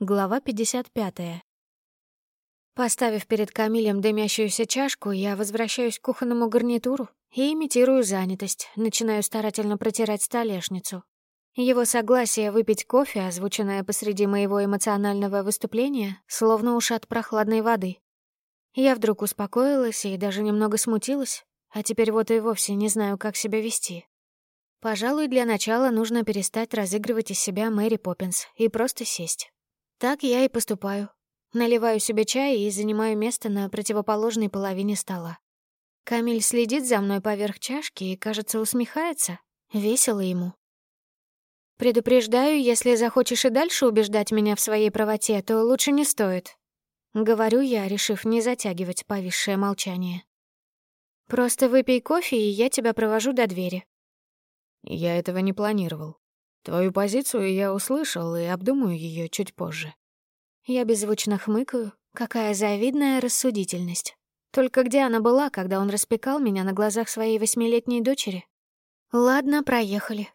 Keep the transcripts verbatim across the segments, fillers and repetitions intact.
Глава пятьдесят пятая. Поставив перед Камилем дымящуюся чашку, я возвращаюсь к кухонному гарнитуру и имитирую занятость, начинаю старательно протирать столешницу. Его согласие выпить кофе, озвученное посреди моего эмоционального выступления, словно ушат прохладной воды. Я вдруг успокоилась и даже немного смутилась, а теперь вот и вовсе не знаю, как себя вести. Пожалуй, для начала нужно перестать разыгрывать из себя Мэри Поппинс и просто сесть. Так я и поступаю. Наливаю себе чай и занимаю место на противоположной половине стола. Камиль следит за мной поверх чашки и, кажется, усмехается. Весело ему. «Предупреждаю, если захочешь и дальше убеждать меня в своей правоте, то лучше не стоит», — говорю я, решив не затягивать повисшее молчание. «Просто выпей кофе, и я тебя провожу до двери». Я этого не планировал. Твою позицию я услышал и обдумаю ее чуть позже. Я беззвучно хмыкаю. Какая завидная рассудительность. Только где она была, когда он распекал меня на глазах своей восьмилетней дочери? Ладно, проехали.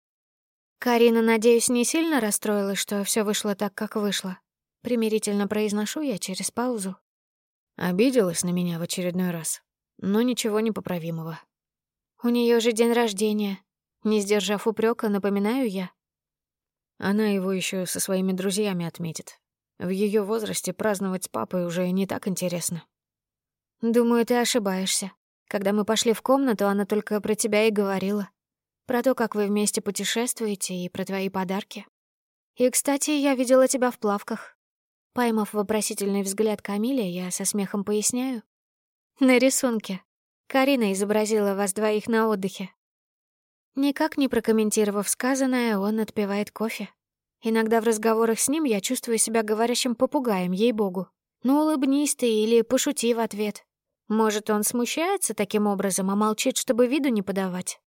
Карина, надеюсь, не сильно расстроилась, что все вышло так, как вышло. Примирительно произношу я через паузу. Обиделась на меня в очередной раз, но ничего непоправимого. У нее же день рождения. Не сдержав упрека, напоминаю я. Она его еще со своими друзьями отметит. В ее возрасте праздновать с папой уже не так интересно. Думаю, ты ошибаешься. Когда мы пошли в комнату, она только про тебя и говорила. Про то, как вы вместе путешествуете, и про твои подарки. И, кстати, я видела тебя в плавках. Поймав вопросительный взгляд Камиля, я со смехом поясняю. На рисунке. Карина изобразила вас двоих на отдыхе. Никак не прокомментировав сказанное, он отпивает кофе. Иногда в разговорах с ним я чувствую себя говорящим попугаем, ей-богу. Ну, улыбнись ты или пошути в ответ. Может, он смущается таким образом, а молчит, чтобы виду не подавать.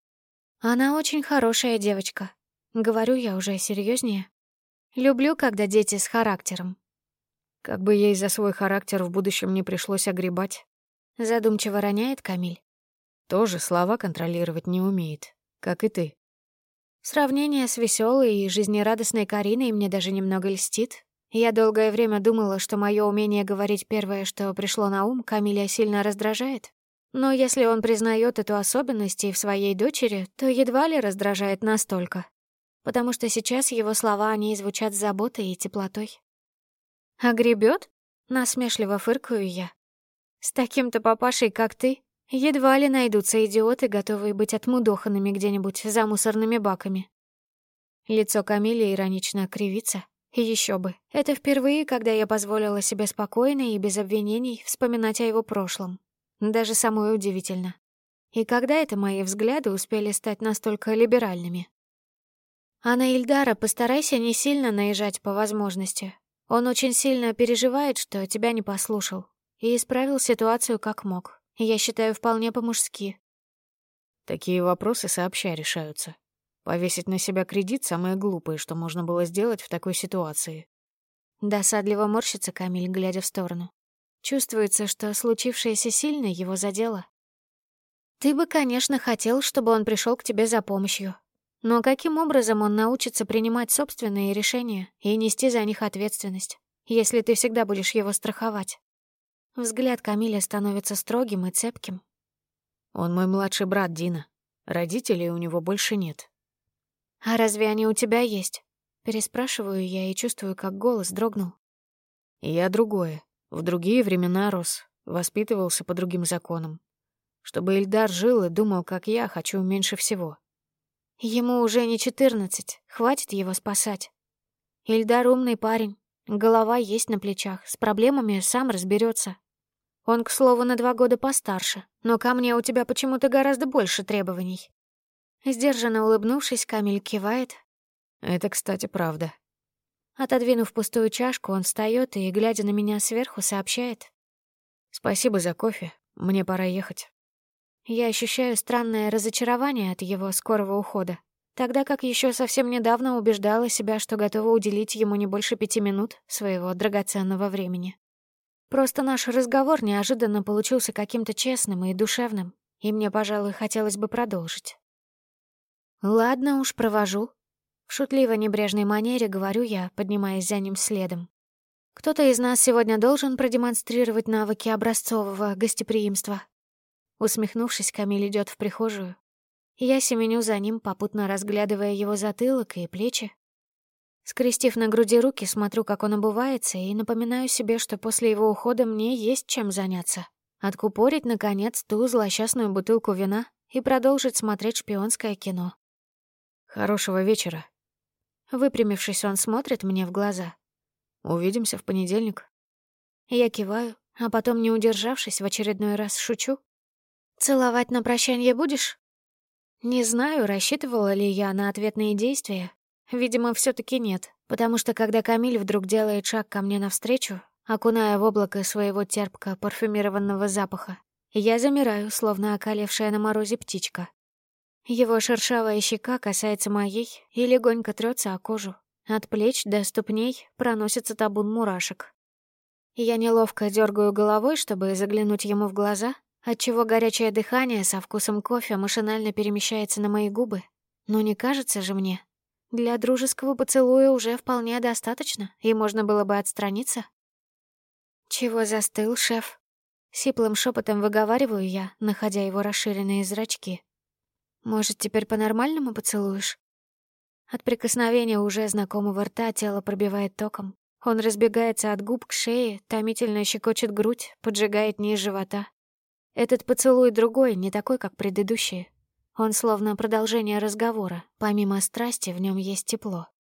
Она очень хорошая девочка. Говорю я уже серьезнее. Люблю, когда дети с характером. Как бы ей за свой характер в будущем не пришлось огребать. Задумчиво роняет Камиль. Тоже слова контролировать не умеет, как и ты. Сравнение с веселой и жизнерадостной Кариной мне даже немного льстит. Я долгое время думала, что мое умение говорить первое, что пришло на ум, Камиля сильно раздражает. Но если он признает эту особенность и в своей дочери, то едва ли раздражает настолько. Потому что сейчас его слова, они звучат с заботой и теплотой. «А гребёт?» — насмешливо фыркаю я. «С таким-то папашей, как ты, едва ли найдутся идиоты, готовые быть отмудоханными где-нибудь за мусорными баками». Лицо Камиля иронично кривится. Еще бы. Это впервые, когда я позволила себе спокойно и без обвинений вспоминать о его прошлом. Даже самое удивительно. И когда это мои взгляды успели стать настолько либеральными? А на Ильдара постарайся не сильно наезжать по возможности. Он очень сильно переживает, что тебя не послушал, и исправил ситуацию как мог. Я считаю, вполне по-мужски. Такие вопросы сообща решаются. Повесить на себя кредит — самое глупое, что можно было сделать в такой ситуации. Досадливо морщится Камиль, глядя в сторону. Чувствуется, что случившееся сильно его задело. Ты бы, конечно, хотел, чтобы он пришел к тебе за помощью. Но каким образом он научится принимать собственные решения и нести за них ответственность, если ты всегда будешь его страховать? Взгляд Камиля становится строгим и цепким. Он мой младший брат, Дина. Родителей у него больше нет. «А разве они у тебя есть?» Переспрашиваю я и чувствую, как голос дрогнул. Я другое. В другие времена рос, воспитывался по другим законам. Чтобы Ильдар жил и думал, как я, хочу меньше всего. Ему уже не четырнадцать, хватит его спасать. Ильдар умный парень, голова есть на плечах, с проблемами сам разберется. Он, к слову, на два года постарше, но ко мне у тебя почему-то гораздо больше требований. Сдержанно улыбнувшись, Камиль кивает. Это, кстати, правда. Отодвинув пустую чашку, он встаёт и, глядя на меня сверху, сообщает. Спасибо за кофе, мне пора ехать. Я ощущаю странное разочарование от его скорого ухода, тогда как еще совсем недавно убеждала себя, что готова уделить ему не больше пяти минут своего драгоценного времени. Просто наш разговор неожиданно получился каким-то честным и душевным, и мне, пожалуй, хотелось бы продолжить. «Ладно уж, провожу». В шутливо-небрежной манере говорю я, поднимаясь за ним следом. Кто-то из нас сегодня должен продемонстрировать навыки образцового гостеприимства. Усмехнувшись, Камиль идет в прихожую. Я семеню за ним, попутно разглядывая его затылок и плечи. Скрестив на груди руки, смотрю, как он обувается, и напоминаю себе, что после его ухода мне есть чем заняться. Откупорить, наконец, ту злосчастную бутылку вина и продолжить смотреть шпионское кино. Хорошего вечера. Выпрямившись, он смотрит мне в глаза. Увидимся в понедельник. Я киваю, а потом, не удержавшись, в очередной раз шучу. «Целовать на прощанье будешь?» Не знаю, рассчитывала ли я на ответные действия. Видимо, все таки нет, потому что когда Камиль вдруг делает шаг ко мне навстречу, окуная в облако своего терпко-парфюмированного запаха, я замираю, словно околевшая на морозе птичка. Его шершавая щека касается моей и легонько трется о кожу. От плеч до ступней проносится табун мурашек. Я неловко дергаю головой, чтобы заглянуть ему в глаза, отчего горячее дыхание со вкусом кофе машинально перемещается на мои губы. Но не кажется же мне. Для дружеского поцелуя уже вполне достаточно, и можно было бы отстраниться. «Чего застыл, шеф?» Сиплым шепотом выговариваю я, находя его расширенные зрачки. «Может, теперь по-нормальному поцелуешь?» От прикосновения уже знакомого рта тело пробивает током. Он разбегается от губ к шее, томительно щекочет грудь, поджигает низ живота. Этот поцелуй другой, не такой, как предыдущие. Он словно продолжение разговора, помимо страсти в нем есть тепло.